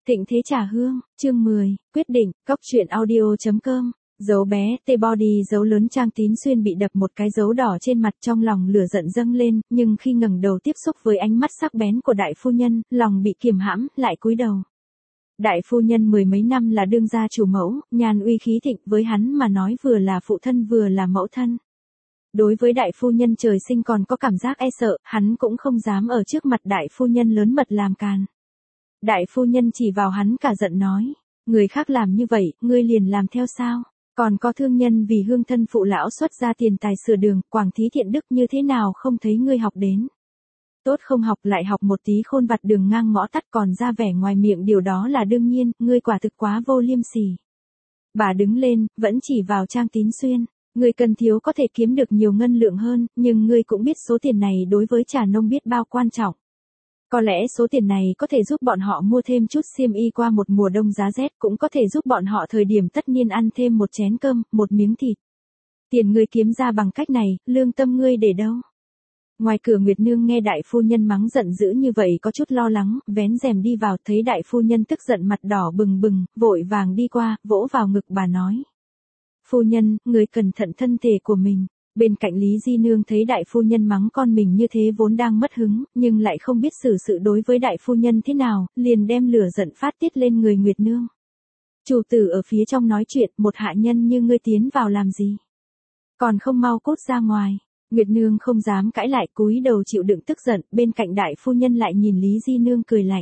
Thịnh Thế Trà Hương, chương 10, quyết định, cóc truyện audio.com, dấu bé, T-body dấu lớn Trang Tín Xuyên bị đập một cái dấu đỏ trên mặt, trong lòng lửa giận dâng lên, nhưng khi ngẩng đầu tiếp xúc với ánh mắt sắc bén của đại phu nhân, lòng bị kiềm hãm, lại cúi đầu. Đại phu nhân mười mấy năm là đương gia chủ mẫu, nhan uy khí thịnh, với hắn mà nói vừa là phụ thân vừa là mẫu thân. Đối với đại phu nhân trời sinh còn có cảm giác e sợ, hắn cũng không dám ở trước mặt đại phu nhân lớn mật làm càn. Đại phu nhân chỉ vào hắn cả giận nói, người khác làm như vậy, ngươi liền làm theo sao? Còn có thương nhân vì hương thân phụ lão xuất ra tiền tài sửa đường, quảng thí thiện đức như thế nào không thấy ngươi học đến? Tốt không học lại học một tí khôn vặt đường ngang ngõ tắt, còn ra vẻ ngoài miệng điều đó là đương nhiên, ngươi quả thực quá vô liêm sỉ. Bà đứng lên, vẫn chỉ vào Trang Tín Xuyên, ngươi cần thiếu có thể kiếm được nhiều ngân lượng hơn, nhưng ngươi cũng biết số tiền này đối với Trà Nông biết bao quan trọng. Có lẽ số tiền này có thể giúp bọn họ mua thêm chút xiêm y qua một mùa đông giá rét, cũng có thể giúp bọn họ thời điểm tất niên ăn thêm một chén cơm, một miếng thịt. Tiền ngươi kiếm ra bằng cách này, lương tâm ngươi để đâu? Ngoài cửa Nguyệt Nương nghe đại phu nhân mắng giận dữ như vậy có chút lo lắng, vén rèm đi vào, thấy đại phu nhân tức giận mặt đỏ bừng bừng, vội vàng đi qua, vỗ vào ngực bà nói. Phu nhân, người cẩn thận thân thể của mình. Bên cạnh Lý Di Nương thấy đại phu nhân mắng con mình như thế vốn đang mất hứng, nhưng lại không biết xử sự đối với đại phu nhân thế nào, liền đem lửa giận phát tiết lên người Nguyệt Nương. Chủ tử ở phía trong nói chuyện, một hạ nhân như ngươi tiến vào làm gì? Còn không mau cút ra ngoài. Nguyệt Nương không dám cãi lại, cúi đầu chịu đựng tức giận, bên cạnh đại phu nhân lại nhìn Lý Di Nương cười lạnh.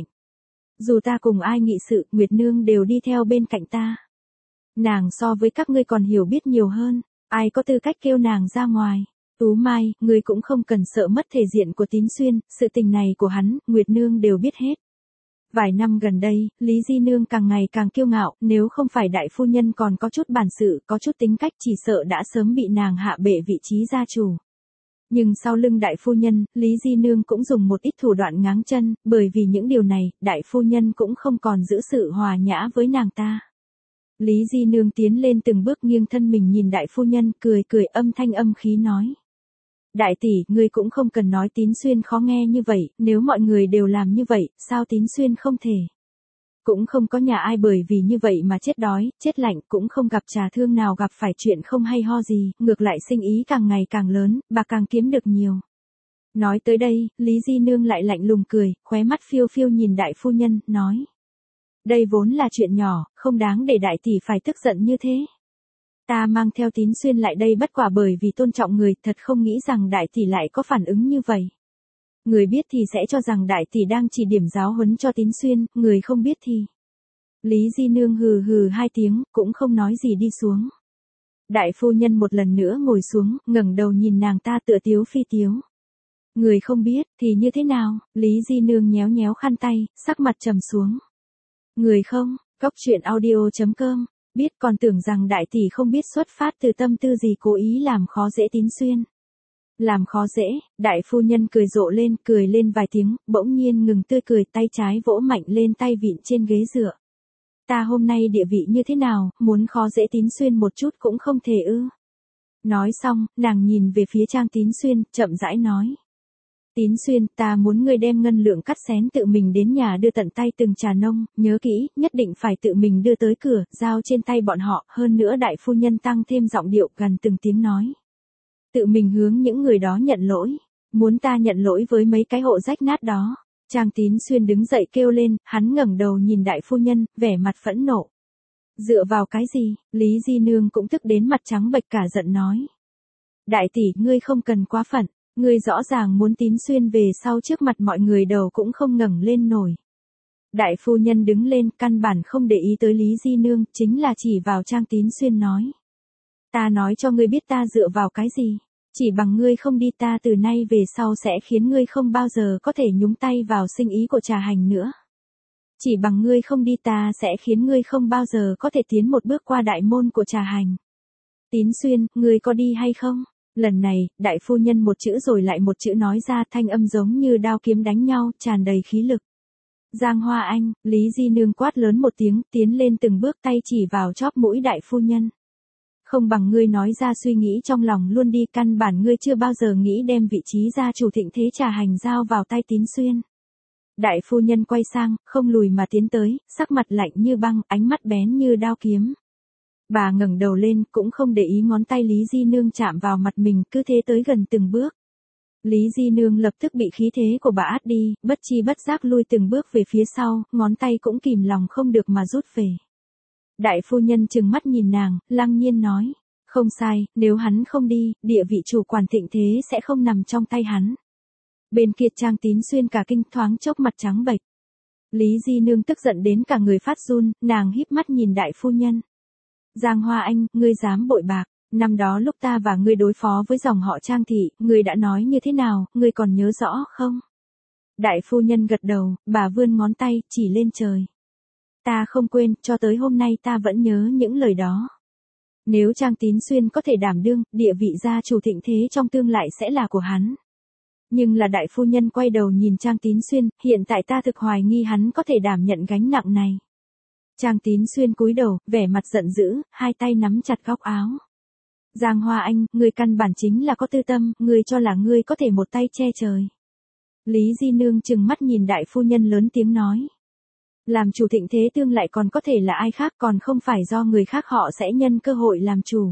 Dù ta cùng ai nghị sự, Nguyệt Nương đều đi theo bên cạnh ta. Nàng so với các ngươi còn hiểu biết nhiều hơn. Ai có tư cách kêu nàng ra ngoài? Tú Mai, ngươi cũng không cần sợ mất thể diện của Tín Xuyên, sự tình này của hắn, Nguyệt Nương đều biết hết. Vài năm gần đây, Lý Di Nương càng ngày càng kiêu ngạo, nếu không phải đại phu nhân còn có chút bản sự, có chút tính cách, chỉ sợ đã sớm bị nàng hạ bệ vị trí gia chủ. Nhưng sau lưng đại phu nhân, Lý Di Nương cũng dùng một ít thủ đoạn ngáng chân, bởi vì những điều này, đại phu nhân cũng không còn giữ sự hòa nhã với nàng ta. Lý Di Nương tiến lên từng bước nghiêng thân mình nhìn đại phu nhân, cười cười âm thanh âm khí nói. Đại tỷ, ngươi cũng không cần nói Tín Xuyên khó nghe như vậy, nếu mọi người đều làm như vậy, sao Tín Xuyên không thể? Cũng không có nhà ai bởi vì như vậy mà chết đói, chết lạnh, cũng không gặp trà thương nào gặp phải chuyện không hay ho gì, ngược lại sinh ý càng ngày càng lớn, bà càng kiếm được nhiều. Nói tới đây, Lý Di Nương lại lạnh lùng cười, khóe mắt phiêu phiêu nhìn đại phu nhân, nói. Đây vốn là chuyện nhỏ, không đáng để đại tỷ phải tức giận như thế. Ta mang theo Tín Xuyên lại đây bất quả bởi vì tôn trọng người, thật không nghĩ rằng đại tỷ lại có phản ứng như vậy. Người biết thì sẽ cho rằng đại tỷ đang chỉ điểm giáo huấn cho Tín Xuyên, người không biết thì. Lý Di Nương hừ hừ hai tiếng, cũng không nói gì đi xuống. Đại phu nhân một lần nữa ngồi xuống, ngẩng đầu nhìn nàng ta tựa tiếu phi tiếu. Người không biết, thì như thế nào? Lý Di Nương nhéo nhéo khăn tay, sắc mặt trầm xuống. Người không, cóc truyện audio.com, biết còn tưởng rằng đại tỷ không biết xuất phát từ tâm tư gì cố ý làm khó dễ Tín Xuyên. Làm khó dễ, đại phu nhân cười rộ lên, cười lên vài tiếng, bỗng nhiên ngừng tươi cười, tay trái vỗ mạnh lên tay vịn trên ghế dựa. Ta hôm nay địa vị như thế nào, muốn khó dễ Tín Xuyên một chút cũng không thể ư. Nói xong, nàng nhìn về phía Trang Tín Xuyên, chậm rãi nói. Tín Xuyên, ta muốn ngươi đem ngân lượng cắt xén tự mình đến nhà đưa tận tay từng Trà Nông, nhớ kỹ, nhất định phải tự mình đưa tới cửa, giao trên tay bọn họ, hơn nữa đại phu nhân tăng thêm giọng điệu gần từng tiếng nói. Tự mình hướng những người đó nhận lỗi, muốn ta nhận lỗi với mấy cái hộ rách nát đó. Trang Tín Xuyên đứng dậy kêu lên, hắn ngẩng đầu nhìn đại phu nhân, vẻ mặt phẫn nộ. Dựa vào cái gì? Lý Di Nương cũng tức đến mặt trắng bệch cả giận nói. Đại tỷ, ngươi không cần quá phận. Ngươi rõ ràng muốn Tín Xuyên về sau trước mặt mọi người đầu cũng không ngẩng lên nổi. Đại phu nhân đứng lên, căn bản không để ý tới Lý Di Nương, chính là chỉ vào Trang Tín Xuyên nói. Ta nói cho ngươi biết ta dựa vào cái gì? Chỉ bằng ngươi không đi ta từ nay về sau sẽ khiến ngươi không bao giờ có thể nhúng tay vào sinh ý của Trà Hành nữa. Chỉ bằng ngươi không đi ta sẽ khiến ngươi không bao giờ có thể tiến một bước qua đại môn của Trà Hành. Tín Xuyên, ngươi có đi hay không? Lần này, đại phu nhân một chữ rồi lại một chữ nói ra, thanh âm giống như đao kiếm đánh nhau, tràn đầy khí lực. Giang Hoa Anh, Lý Di Nương quát lớn một tiếng, tiến lên từng bước tay chỉ vào chóp mũi đại phu nhân. Không bằng ngươi nói ra suy nghĩ trong lòng luôn đi, căn bản ngươi chưa bao giờ nghĩ đem vị trí gia chủ Thịnh Thế Trà Hành giao vào tay Tín Xuyên. Đại phu nhân quay sang, không lùi mà tiến tới, sắc mặt lạnh như băng, ánh mắt bén như đao kiếm. Bà ngẩng đầu lên, cũng không để ý ngón tay Lý Di Nương chạm vào mặt mình, cứ thế tới gần từng bước. Lý Di Nương lập tức bị khí thế của bà át đi, bất chi bất giác lui từng bước về phía sau, ngón tay cũng kìm lòng không được mà rút về. Đại phu nhân trừng mắt nhìn nàng, lăng nhiên nói, không sai, nếu hắn không đi, địa vị chủ quản Thịnh Thế sẽ không nằm trong tay hắn. Bên kia Trang Tín Xuyên cả kinh, thoáng chốc mặt trắng bệch. Lý Di Nương tức giận đến cả người phát run, nàng híp mắt nhìn đại phu nhân. Giang Hoa Anh, ngươi dám bội bạc, năm đó lúc ta và ngươi đối phó với dòng họ Trang thị, ngươi đã nói như thế nào, ngươi còn nhớ rõ không? Đại phu nhân gật đầu, bà vươn ngón tay, chỉ lên trời. Ta không quên, cho tới hôm nay ta vẫn nhớ những lời đó. Nếu Trang Tín Xuyên có thể đảm đương, địa vị gia chủ Thịnh Thế trong tương lai sẽ là của hắn. Nhưng là đại phu nhân quay đầu nhìn Trang Tín Xuyên, hiện tại ta thực hoài nghi hắn có thể đảm nhận gánh nặng này. Trang Tín Xuyên cúi đầu, vẻ mặt giận dữ, hai tay nắm chặt góc áo. Giang Hoa Anh, ngươi căn bản chính là có tư tâm, ngươi cho là ngươi có thể một tay che trời. Lý Di Nương trừng mắt nhìn đại phu nhân lớn tiếng nói. Làm chủ Thịnh Thế tương lại còn có thể là ai khác, còn không phải do người khác họ sẽ nhân cơ hội làm chủ.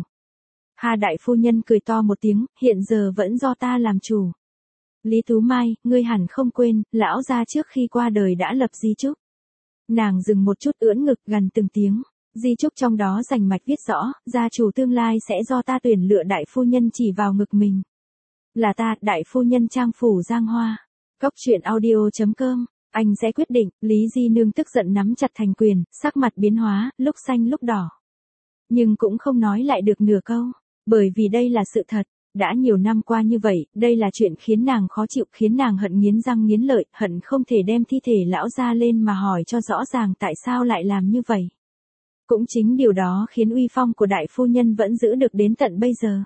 Hà đại phu nhân cười to một tiếng, hiện giờ vẫn do ta làm chủ. Lý Tú Mai, ngươi hẳn không quên, lão gia trước khi qua đời đã lập di chúc. Nàng dừng một chút ưỡn ngực gần từng tiếng. Di chúc trong đó rành mạch viết rõ, gia chủ tương lai sẽ do ta tuyển lựa. Đại phu nhân chỉ vào ngực mình. Là ta, đại phu nhân Trang phủ Giang Hoa. Cóc truyện audio.com, anh sẽ quyết định. Lý Di Nương tức giận nắm chặt thành quyền, sắc mặt biến hóa, lúc xanh lúc đỏ. Nhưng cũng không nói lại được nửa câu, bởi vì đây là sự thật. Đã nhiều năm qua như vậy, đây là chuyện khiến nàng khó chịu, khiến nàng hận nghiến răng nghiến lợi, hận không thể đem thi thể lão ra lên mà hỏi cho rõ ràng tại sao lại làm như vậy. Cũng chính điều đó khiến uy phong của đại phu nhân vẫn giữ được đến tận bây giờ.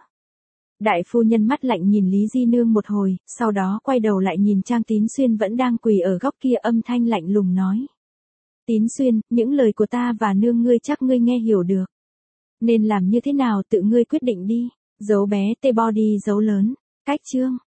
Đại phu nhân mắt lạnh nhìn Lý Di Nương một hồi, sau đó quay đầu lại nhìn Trang Tín Xuyên vẫn đang quỳ ở góc kia, âm thanh lạnh lùng nói. Tín Xuyên, những lời của ta và nương ngươi chắc ngươi nghe hiểu được. Nên làm như thế nào tự ngươi quyết định đi. Dấu bé T-body dấu lớn. Cách chương.